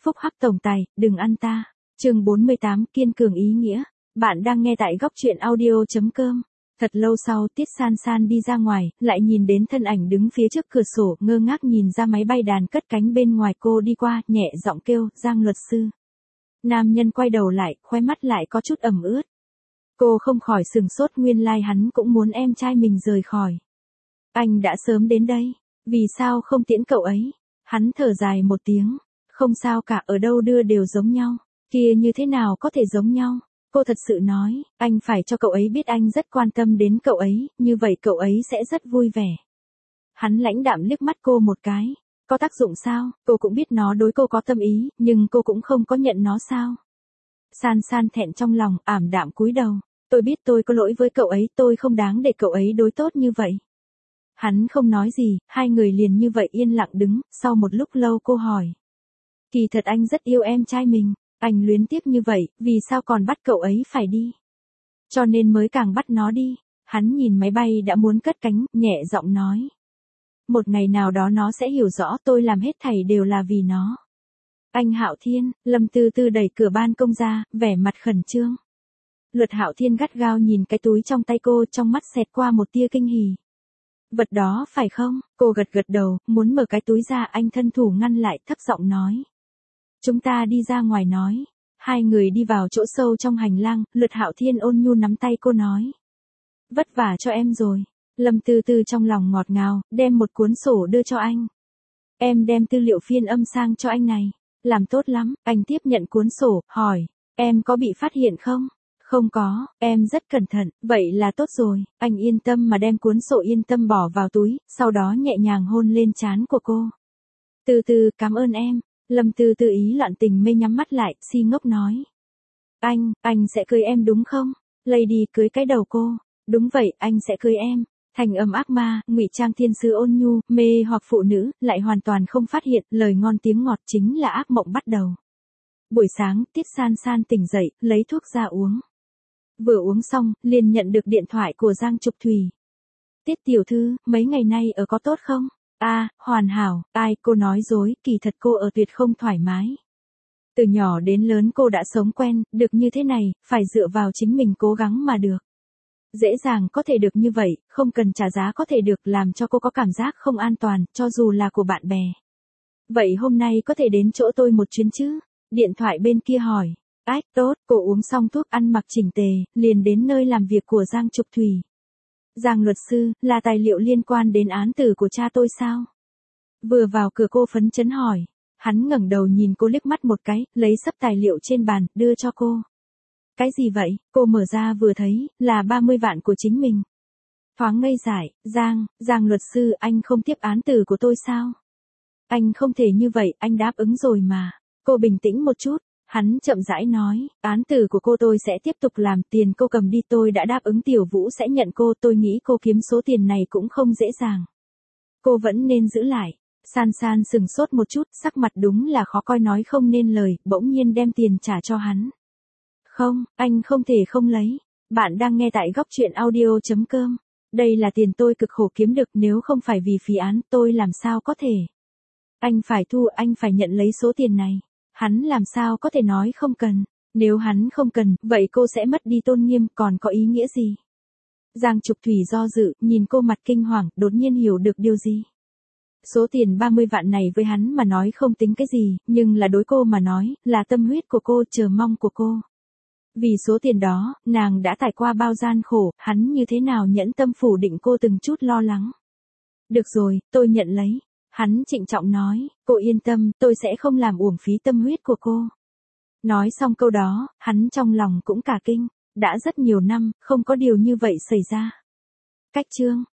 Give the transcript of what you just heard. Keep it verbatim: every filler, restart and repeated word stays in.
phúc hắc tổng tài, đừng ăn ta. Chương bốn mươi tám, kiên cường ý nghĩa. Bạn đang nghe tại góc truyện audio chấm com. Thật lâu sau, Tiết San San đi ra ngoài, lại nhìn đến thân ảnh đứng phía trước cửa sổ, ngơ ngác nhìn ra máy bay đàn cất cánh bên ngoài. Cô đi qua, nhẹ giọng kêu, Giang luật sư. Nam nhân quay đầu lại, khóe mắt lại có chút ẩm ướt. Cô không khỏi sừng sốt, nguyên lai hắn cũng muốn em trai mình rời khỏi. Anh đã sớm đến đây, vì sao không tiễn cậu ấy? Hắn thở dài một tiếng, không sao cả, ở đâu đưa đều giống nhau, kia như thế nào có thể giống nhau? Cô thật sự nói, anh phải cho cậu ấy biết anh rất quan tâm đến cậu ấy, như vậy cậu ấy sẽ rất vui vẻ. Hắn lãnh đạm liếc mắt cô một cái, có tác dụng sao? Cô cũng biết nó đối cô có tâm ý, nhưng cô cũng không có nhận nó sao? San San thẹn trong lòng, ảm đạm cúi đầu, tôi biết tôi có lỗi với cậu ấy, tôi không đáng để cậu ấy đối tốt như vậy. Hắn không nói gì, hai người liền như vậy yên lặng đứng, sau một lúc lâu cô hỏi. Kỳ thật anh rất yêu em trai mình, anh luyến tiếc như vậy, vì sao còn bắt cậu ấy phải đi? Cho nên mới càng bắt nó đi. Hắn nhìn máy bay đã muốn cất cánh, nhẹ giọng nói. Một ngày nào đó nó sẽ hiểu rõ tôi làm hết thảy đều là vì nó. Anh Hạo Thiên, Lâm Tư Tư đẩy cửa ban công ra, vẻ mặt khẩn trương. Luật Hạo Thiên gắt gao nhìn cái túi trong tay cô, trong mắt xẹt qua một tia kinh hỉ. Vật đó phải không? Cô gật gật đầu, muốn mở cái túi ra, anh thân thủ ngăn lại, thấp giọng nói. Chúng ta đi ra ngoài nói. Hai người đi vào chỗ sâu trong hành lang, Luật Hạo Thiên ôn nhu nắm tay cô nói. Vất vả cho em rồi. Lâm Tư Tư trong lòng ngọt ngào, đem một cuốn sổ đưa cho anh. Em đem tư liệu phiên âm sang cho anh này. Làm tốt lắm, anh tiếp nhận cuốn sổ, hỏi. Em có bị phát hiện không? Không có, em rất cẩn thận, vậy là tốt rồi. Anh yên tâm mà đem cuốn sổ yên tâm bỏ vào túi, sau đó nhẹ nhàng hôn lên trán của cô. Từ từ, cảm ơn em. Lâm Tư Tư ý loạn tình mê nhắm mắt lại, si ngốc nói. Anh, anh sẽ cưới em đúng không? Lady cưới cái đầu cô. Đúng vậy, anh sẽ cưới em. Thành âm ác ma, ngụy trang thiên sứ ôn nhu, mê hoặc phụ nữ, lại hoàn toàn không phát hiện, lời ngon tiếng ngọt chính là ác mộng bắt đầu. Buổi sáng, Tiết San San tỉnh dậy, lấy thuốc ra uống. Vừa uống xong, liền nhận được điện thoại của Giang Trục Thùy. Tiết tiểu thư, mấy ngày nay ở có tốt không? A, à, hoàn hảo, ai, cô nói dối, kỳ thật cô ở tuyệt không thoải mái. Từ nhỏ đến lớn cô đã sống quen, được như thế này, phải dựa vào chính mình cố gắng mà được. Dễ dàng có thể được như vậy, không cần trả giá có thể được, làm cho cô có cảm giác không an toàn, cho dù là của bạn bè. Vậy hôm nay có thể đến chỗ tôi một chuyến chứ? Điện thoại bên kia hỏi. Ách, tốt, cô uống xong thuốc, ăn mặc chỉnh tề, liền đến nơi làm việc của Giang Trục Thùy. Giang luật sư, là tài liệu liên quan đến án tử của cha tôi sao? Vừa vào cửa cô phấn chấn hỏi. Hắn ngẩng đầu nhìn cô liếc mắt một cái, lấy sấp tài liệu trên bàn, đưa cho cô. Cái gì vậy? Cô mở ra vừa thấy, là ba mươi vạn của chính mình. Thoáng ngây dại, Giang, Giang luật sư, anh không tiếp án tử của tôi sao? Anh không thể như vậy, anh đáp ứng rồi mà. Cô bình tĩnh một chút. Hắn chậm rãi nói, án tử của cô tôi sẽ tiếp tục làm, tiền cô cầm đi, tôi đã đáp ứng Tiểu Vũ sẽ nhận cô, tôi nghĩ cô kiếm số tiền này cũng không dễ dàng. Cô vẫn nên giữ lại. San San sừng sốt một chút, sắc mặt đúng là khó coi, nói không nên lời, bỗng nhiên đem tiền trả cho hắn. Không, anh không thể không lấy. Bạn đang nghe tại góc truyện audio chấm com. Đây là tiền tôi cực khổ kiếm được, nếu không phải vì phí án, tôi làm sao có thể. Anh phải thu, anh phải nhận lấy số tiền này. Hắn làm sao có thể nói không cần. Nếu hắn không cần, vậy cô sẽ mất đi tôn nghiêm, còn có ý nghĩa gì? Giang Trục Thùy do dự, nhìn cô mặt kinh hoàng, đột nhiên hiểu được điều gì. Số tiền ba mươi vạn này với hắn mà nói không tính cái gì, nhưng là đối cô mà nói, là tâm huyết của cô, chờ mong của cô. Vì số tiền đó, nàng đã trải qua bao gian khổ, hắn như thế nào nhẫn tâm phủ định cô từng chút lo lắng. Được rồi, tôi nhận lấy. Hắn trịnh trọng nói, cô yên tâm, tôi sẽ không làm uổng phí tâm huyết của cô. Nói xong câu đó, hắn trong lòng cũng cả kinh, đã rất nhiều năm, không có điều như vậy xảy ra. Cách chương.